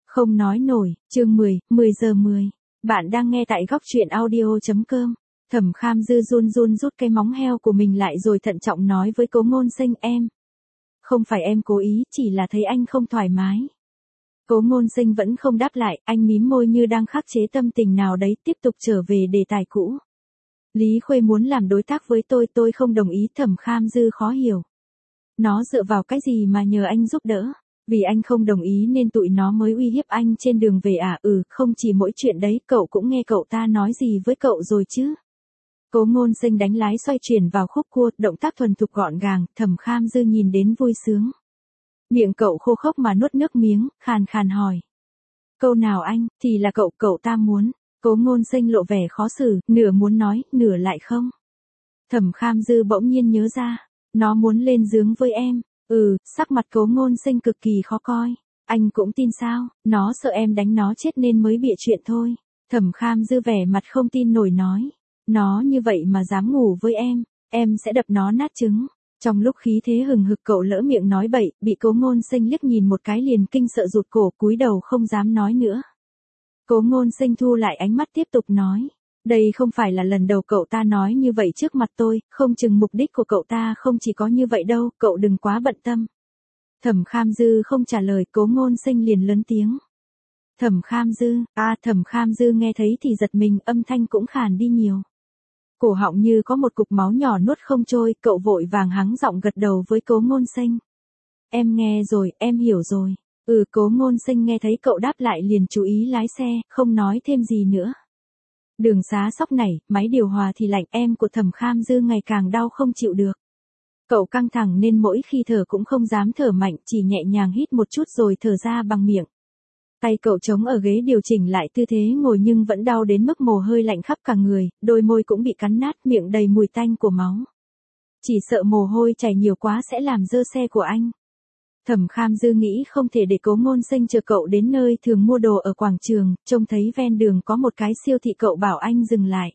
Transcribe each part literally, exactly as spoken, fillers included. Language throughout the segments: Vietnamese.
Không nói nổi, chương mười, mười giờ mười. Bạn đang nghe tại góc truyện audio.com. Thẩm Kham Dư run run rút cái móng heo của mình lại rồi thận trọng nói với Cố Ngôn Sinh em. Không phải em cố ý, chỉ là thấy anh không thoải mái. Cố Ngôn Sinh vẫn không đáp lại, anh mím môi như đang khắc chế tâm tình nào đấy, tiếp tục trở về đề tài cũ. Lý Khuê muốn làm đối tác với tôi, tôi không đồng ý. Thẩm Kham Dư khó hiểu. Nó dựa vào cái gì mà nhờ anh giúp đỡ? Vì anh không đồng ý nên tụi nó mới uy hiếp anh trên đường về à? Ừ, không chỉ mỗi chuyện đấy, cậu cũng nghe cậu ta nói gì với cậu rồi chứ? Cố Ngôn Sinh đánh lái xoay chuyển vào khúc cua, động tác thuần thục gọn gàng. Thẩm Kham Dư nhìn đến vui sướng. Miệng cậu khô khốc mà nuốt nước miếng, khàn khàn hỏi. Câu nào anh? Thì là cậu, cậu ta muốn. Cố Ngôn Sinh lộ vẻ khó xử, nửa muốn nói, nửa lại không. Thẩm Kham Dư bỗng nhiên nhớ ra. Nó muốn lên giường với em. Ừ, sắc mặt Cố Ngôn Sinh cực kỳ khó coi. Anh cũng tin sao? Nó sợ em đánh nó chết nên mới bịa chuyện thôi. Thẩm Kham Dư vẻ mặt không tin nổi nói. Nó như vậy mà dám ngủ với em, em sẽ đập nó nát trứng. Trong lúc khí thế hừng hực cậu lỡ miệng nói bậy, bị Cố Ngôn Sinh liếc nhìn một cái liền kinh sợ rụt cổ, cúi đầu không dám nói nữa. Cố Ngôn Sinh thu lại ánh mắt tiếp tục nói. Đây không phải là lần đầu cậu ta nói như vậy trước mặt tôi, không chừng mục đích của cậu ta không chỉ có như vậy đâu, cậu đừng quá bận tâm. Thẩm Kham Dư không trả lời, Cố Ngôn Sinh liền lớn tiếng. Thẩm Kham Dư, à Thẩm Kham Dư nghe thấy thì giật mình, âm thanh cũng khàn đi nhiều. Cổ họng như có một cục máu nhỏ nuốt không trôi, cậu vội vàng hắng giọng gật đầu với Cố Ngôn Sinh. Em nghe rồi, em hiểu rồi. Ừ, Cố Ngôn Sinh nghe thấy cậu đáp lại liền chú ý lái xe, không nói thêm gì nữa. Đường xá sóc nảy, máy điều hòa thì lạnh, em của Thẩm Kham Dư ngày càng đau không chịu được. Cậu căng thẳng nên mỗi khi thở cũng không dám thở mạnh, chỉ nhẹ nhàng hít một chút rồi thở ra bằng miệng. Tay cậu chống ở ghế điều chỉnh lại tư thế ngồi nhưng vẫn đau đến mức mồ hôi lạnh khắp cả người, đôi môi cũng bị cắn nát, miệng đầy mùi tanh của máu. Chỉ sợ mồ hôi chảy nhiều quá sẽ làm dơ xe của anh. Thẩm Kham Dư nghĩ không thể để Cố Ngôn Sinh chờ cậu đến nơi thường mua đồ ở quảng trường, trông thấy ven đường có một cái siêu thị, cậu bảo anh dừng lại.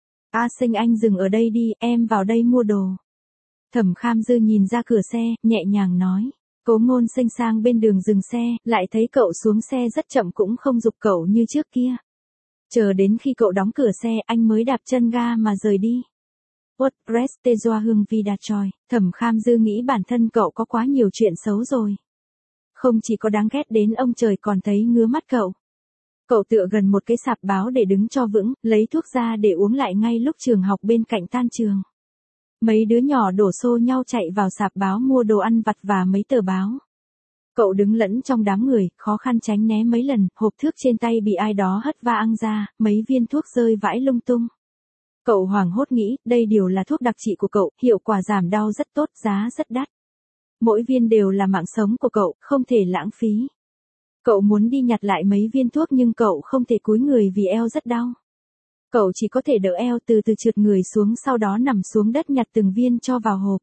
A Sinh anh dừng ở đây đi, em vào đây mua đồ. Thẩm Kham Dư nhìn ra cửa xe, nhẹ nhàng nói. Cố Ngôn Sinh sang bên đường dừng xe, lại thấy cậu xuống xe rất chậm cũng không giục cậu như trước kia. Chờ đến khi cậu đóng cửa xe anh mới đạp chân ga mà rời đi. WordPress tê doa hương vida choi, Thẩm Kham Dư nghĩ bản thân cậu có quá nhiều chuyện xấu rồi. Không chỉ có đáng ghét đến ông trời còn thấy ngứa mắt cậu. Cậu tựa gần một cái sạp báo để đứng cho vững, lấy thuốc ra để uống lại ngay lúc trường học bên cạnh tan trường. Mấy đứa nhỏ đổ xô nhau chạy vào sạp báo mua đồ ăn vặt và mấy tờ báo. Cậu đứng lẫn trong đám người, khó khăn tránh né mấy lần, hộp thuốc trên tay bị ai đó hất văng ra, mấy viên thuốc rơi vãi lung tung. Cậu hoảng hốt nghĩ, đây đều là thuốc đặc trị của cậu, hiệu quả giảm đau rất tốt, giá rất đắt. Mỗi viên đều là mạng sống của cậu, không thể lãng phí. Cậu muốn đi nhặt lại mấy viên thuốc nhưng cậu không thể cúi người vì eo rất đau. Cậu chỉ có thể đỡ eo từ từ trượt người xuống, sau đó nằm xuống đất nhặt từng viên cho vào hộp.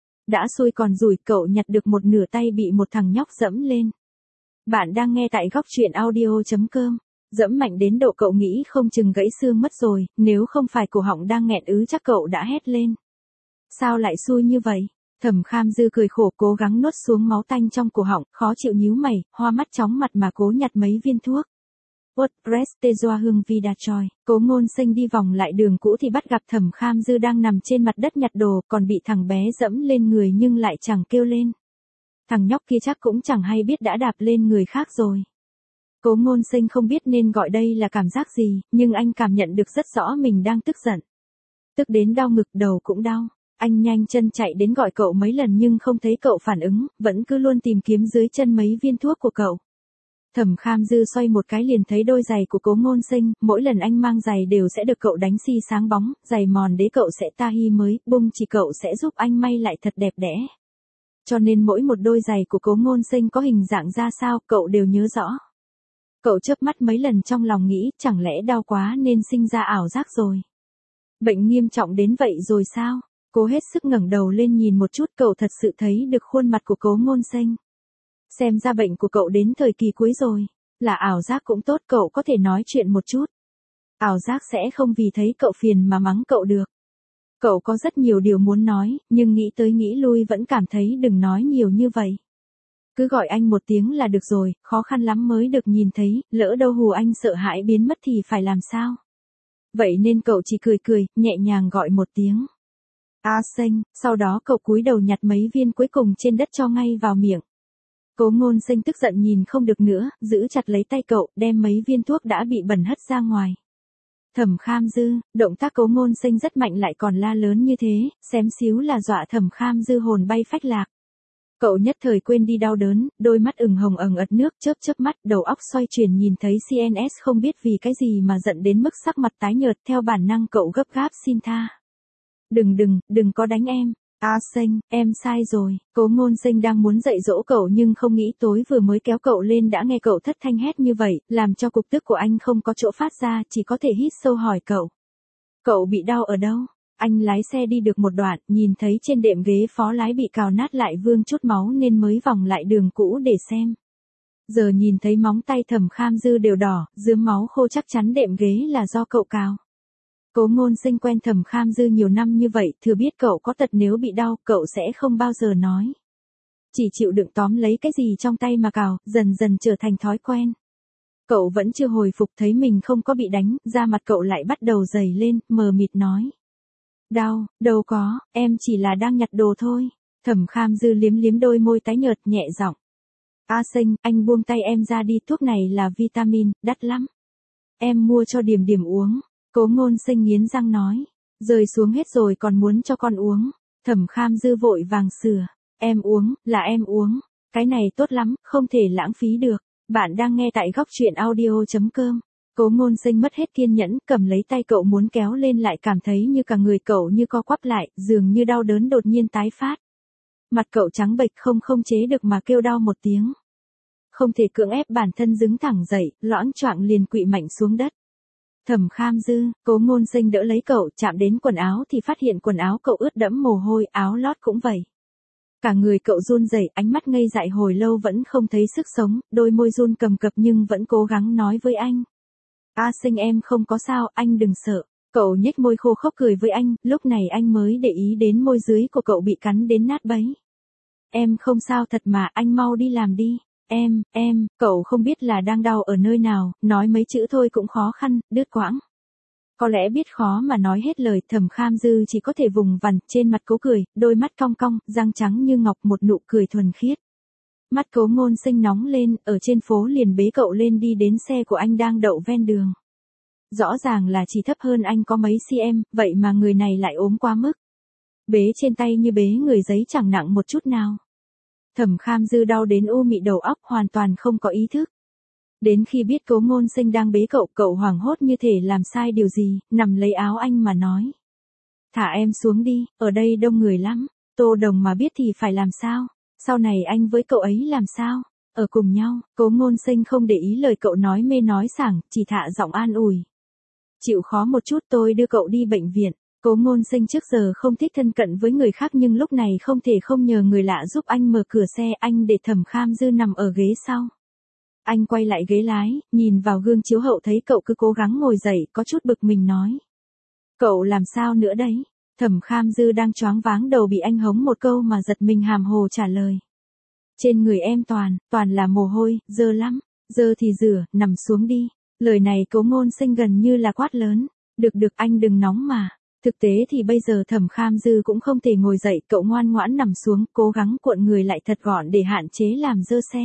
Đã xui còn rủi, cậu nhặt được một nửa tay bị một thằng nhóc dẫm lên. Bạn đang nghe tại góc truyện audio.com. Dẫm mạnh đến độ cậu nghĩ không chừng gãy xương mất rồi, nếu không phải cổ họng đang nghẹn ứ chắc cậu đã hét lên. Sao lại xui như vậy? Thẩm Kham Dư cười khổ cố gắng nuốt xuống máu tanh trong cổ họng, khó chịu nhíu mày, hoa mắt chóng mặt mà cố nhặt mấy viên thuốc. WordPress tê doa hương vida choi, Cố Ngôn Sinh đi vòng lại đường cũ thì bắt gặp Thẩm Kham Dư đang nằm trên mặt đất nhặt đồ, còn bị thằng bé dẫm lên người nhưng lại chẳng kêu lên. Thằng nhóc kia chắc cũng chẳng hay biết đã đạp lên người khác rồi. Cố Ngôn Sinh không biết nên gọi đây là cảm giác gì, nhưng anh cảm nhận được rất rõ mình đang tức giận. Tức đến đau ngực, đầu cũng đau. Anh nhanh chân chạy đến gọi cậu mấy lần nhưng không thấy cậu phản ứng, vẫn cứ luôn tìm kiếm dưới chân mấy viên thuốc của cậu. Thẩm Kham Dư xoay một cái liền thấy đôi giày của Cố Ngôn Sinh, mỗi lần anh mang giày đều sẽ được cậu đánh xi sáng bóng, giày mòn đế cậu sẽ tahi mới, bung chỉ cậu sẽ giúp anh may lại thật đẹp đẽ. Cho nên mỗi một đôi giày của Cố Ngôn Sinh có hình dạng ra sao, cậu đều nhớ rõ. Cậu chớp mắt mấy lần trong lòng nghĩ, chẳng lẽ đau quá nên sinh ra ảo giác rồi. Bệnh nghiêm trọng đến vậy rồi sao? Cố hết sức ngẩng đầu lên nhìn một chút, cậu thật sự thấy được khuôn mặt của Cố Ngôn Sinh. Xem ra bệnh của cậu đến thời kỳ cuối rồi. Là ảo giác cũng tốt, cậu có thể nói chuyện một chút. Ảo giác sẽ không vì thấy cậu phiền mà mắng cậu được. Cậu có rất nhiều điều muốn nói, nhưng nghĩ tới nghĩ lui vẫn cảm thấy đừng nói nhiều như vậy. Cứ gọi anh một tiếng là được rồi, khó khăn lắm mới được nhìn thấy, lỡ đâu hù anh sợ hãi biến mất thì phải làm sao? Vậy nên cậu chỉ cười cười, nhẹ nhàng gọi một tiếng. A Sinh, sau đó cậu cúi đầu nhặt mấy viên cuối cùng trên đất cho ngay vào miệng. Cố Ngôn Sinh tức giận nhìn không được nữa, giữ chặt lấy tay cậu, đem mấy viên thuốc đã bị bẩn hất ra ngoài. Thẩm Kham Dư, động tác Cố Ngôn Sinh rất mạnh lại còn la lớn như thế, xém xíu là dọa Thẩm Kham Dư hồn bay phách lạc. Cậu nhất thời quên đi đau đớn, đôi mắt ửng hồng ẩn ật nước, chớp chớp mắt, đầu óc xoay chuyển nhìn thấy xê en ét không biết vì cái gì mà giận đến mức sắc mặt tái nhợt, theo bản năng cậu gấp gáp xin tha. Đừng đừng, đừng có đánh em. A Sinh, em sai rồi. Cố Ngôn Sinh đang muốn dạy dỗ cậu nhưng không nghĩ tối vừa mới kéo cậu lên đã nghe cậu thất thanh hét như vậy, làm cho cục tức của anh không có chỗ phát ra, chỉ có thể hít sâu hỏi cậu. Cậu bị đau ở đâu? Anh lái xe đi được một đoạn, nhìn thấy trên đệm ghế phó lái bị cào nát lại vương chút máu nên mới vòng lại đường cũ để xem. Giờ nhìn thấy móng tay Thẩm Kham Dư đều đỏ, rướm máu khô chắc chắn đệm ghế là do cậu cào. Cố Ngôn Sinh quen Thẩm Kham Dư nhiều năm như vậy, thừa biết cậu có tật nếu bị đau, cậu sẽ không bao giờ nói. Chỉ chịu đựng tóm lấy cái gì trong tay mà cào, dần dần trở thành thói quen. Cậu vẫn chưa hồi phục thấy mình không có bị đánh, da mặt cậu lại bắt đầu dày lên, mờ mịt nói. Đau, đâu có, em chỉ là đang nhặt đồ thôi. Thẩm Kham Dư liếm liếm đôi môi tái nhợt nhẹ giọng. A Sinh, anh buông tay em ra đi, thuốc này là vitamin, đắt lắm. Em mua cho Điểm Điểm uống. Cố Ngôn Sinh nghiến răng nói. Rơi xuống hết rồi còn muốn cho con uống. Thẩm Kham Dư vội vàng sửa. Em uống, là em uống. Cái này tốt lắm, không thể lãng phí được. Bạn đang nghe tại góc truyện audio chấm com. Cố Ngôn Sinh mất hết kiên nhẫn, cầm lấy tay cậu muốn kéo lên lại cảm thấy như cả người cậu như co quắp lại, dường như đau đớn đột nhiên tái phát. Mặt cậu trắng bệch không không chế được mà kêu đau một tiếng. Không thể cưỡng ép bản thân đứng thẳng dậy, loãng choạng liền quỵ mạnh xuống đất. Thẩm Kham Dư, Cố Ngôn Sinh đỡ lấy cậu, chạm đến quần áo thì phát hiện quần áo cậu ướt đẫm mồ hôi, áo lót cũng vậy. Cả người cậu run rẩy, ánh mắt ngây dại hồi lâu vẫn không thấy sức sống, đôi môi run cầm cập nhưng vẫn cố gắng nói với anh. A Sinh em không có sao, anh đừng sợ. Cậu nhếch môi khô khốc cười với anh, lúc này anh mới để ý đến môi dưới của cậu bị cắn đến nát bấy. Em không sao thật mà, anh mau đi làm đi. Em, em, cậu không biết là đang đau ở nơi nào, nói mấy chữ thôi cũng khó khăn, đứt quãng. Có lẽ biết khó mà nói hết lời, Thẩm Kham Dư chỉ có thể vùng vằng, trên mặt cố cười, đôi mắt cong cong, răng trắng như ngọc, một nụ cười thuần khiết. Mắt Cố Ngôn Sinh nóng lên, ở trên phố liền bế cậu lên đi đến xe của anh đang đậu ven đường. Rõ ràng là chỉ thấp hơn anh có mấy cm, vậy mà người này lại ốm quá mức. Bế trên tay như bế người giấy chẳng nặng một chút nào. Thẩm Kham Dư đau đến u mị đầu óc, hoàn toàn không có ý thức. Đến khi biết Cố Ngôn Sinh đang bế cậu, cậu hoảng hốt như thể làm sai điều gì, nằm lấy áo anh mà nói. Thả em xuống đi, ở đây đông người lắm, Tô Đồng mà biết thì phải làm sao? Sau này anh với cậu ấy làm sao? Ở cùng nhau, Cố Ngôn Sinh không để ý lời cậu nói mê nói sảng, chỉ thả giọng an ủi. Chịu khó một chút tôi đưa cậu đi bệnh viện. Cố Ngôn Sinh trước giờ không thích thân cận với người khác nhưng lúc này không thể không nhờ người lạ giúp anh mở cửa xe, anh để Thẩm Kham Dư nằm ở ghế sau. Anh quay lại ghế lái, nhìn vào gương chiếu hậu thấy cậu cứ cố gắng ngồi dậy, có chút bực mình nói. Cậu làm sao nữa đấy? Thẩm Kham Dư đang choáng váng đầu bị anh hống một câu mà giật mình hàm hồ trả lời. Trên người em toàn, toàn là mồ hôi, dơ lắm, dơ thì rửa, nằm xuống đi. Lời này Cố Ngôn Sinh gần như là quát lớn. Được được anh đừng nóng mà. Thực tế thì bây giờ Thẩm Kham Dư cũng không thể ngồi dậy, cậu ngoan ngoãn nằm xuống, cố gắng cuộn người lại thật gọn để hạn chế làm dơ xe.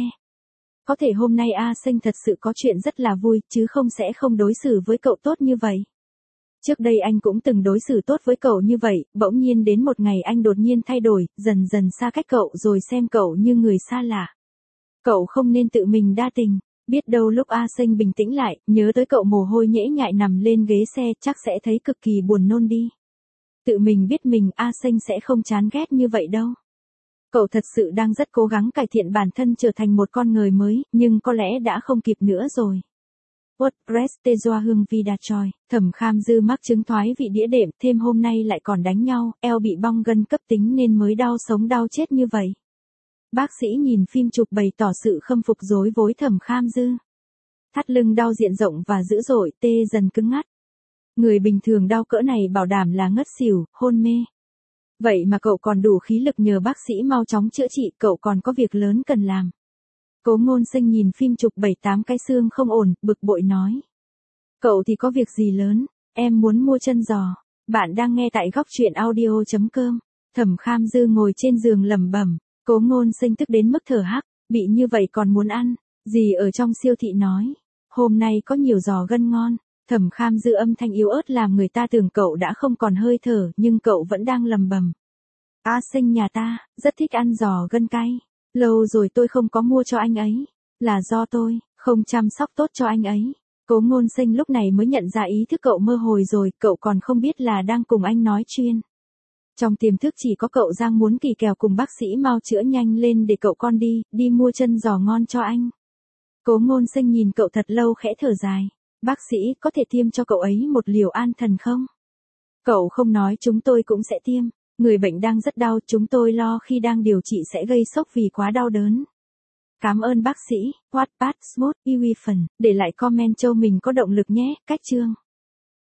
Có thể hôm nay A Sinh thật sự có chuyện rất là vui, chứ không sẽ không đối xử với cậu tốt như vậy. Trước đây anh cũng từng đối xử tốt với cậu như vậy, bỗng nhiên đến một ngày anh đột nhiên thay đổi, dần dần xa cách cậu rồi xem cậu như người xa lạ. Cậu không nên tự mình đa tình, biết đâu lúc A Sinh bình tĩnh lại, nhớ tới cậu mồ hôi nhễ nhại nằm lên ghế xe chắc sẽ thấy cực kỳ buồn nôn đi. Tự mình biết mình A Sinh sẽ không chán ghét như vậy đâu. Cậu thật sự đang rất cố gắng cải thiện bản thân trở thành một con người mới, nhưng có lẽ đã không kịp nữa rồi. WordPress tê doa hương vida choi, Thẩm Kham Dư mắc chứng thoái vị đĩa đệm, thêm hôm nay lại còn đánh nhau, eo bị bong gân cấp tính nên mới đau sống đau chết như vậy. Bác sĩ nhìn phim chụp bày tỏ sự khâm phục rối với Thẩm Kham Dư. Thắt lưng đau diện rộng và dữ dội, tê dần cứng ngắt. Người bình thường đau cỡ này bảo đảm là ngất xỉu, hôn mê. Vậy mà cậu còn đủ khí lực nhờ bác sĩ mau chóng chữa trị, cậu còn có việc lớn cần làm. Cố Ngôn Sinh nhìn phim chụp bảy tám cái xương không ổn, bực bội nói. Cậu thì có việc gì lớn, em muốn mua chân giò. Bạn đang nghe tại góc truyện audio.com. Thẩm Kham Dư ngồi trên giường lẩm bẩm, Cố Ngôn Sinh tức đến mức thở hắc, bị như vậy còn muốn ăn, gì ở trong siêu thị nói. Hôm nay có nhiều giò gân ngon. Thẩm Kham Dư âm thanh yếu ớt làm người ta tưởng cậu đã không còn hơi thở, nhưng cậu vẫn đang lẩm bẩm. A Sinh nhà ta, rất thích ăn giò gân cay. Lâu rồi tôi không có mua cho anh ấy. Là do tôi, không chăm sóc tốt cho anh ấy. Cố Ngôn Sinh lúc này mới nhận ra ý thức cậu mơ hồi rồi, cậu còn không biết là đang cùng anh nói chuyện. Trong tiềm thức chỉ có cậu Giang muốn kỳ kèo cùng bác sĩ mau chữa nhanh lên để cậu con đi, đi mua chân giò ngon cho anh. Cố Ngôn Sinh nhìn cậu thật lâu khẽ thở dài. Bác sĩ có thể tiêm cho cậu ấy một liều an thần không? Cậu không nói chúng tôi cũng sẽ tiêm. Người bệnh đang rất đau, chúng tôi lo khi đang điều trị sẽ gây sốc vì quá đau đớn. Cảm ơn bác sĩ. Wattpad Smooth Iwi Phần, để lại comment cho mình có động lực nhé. Cách chương.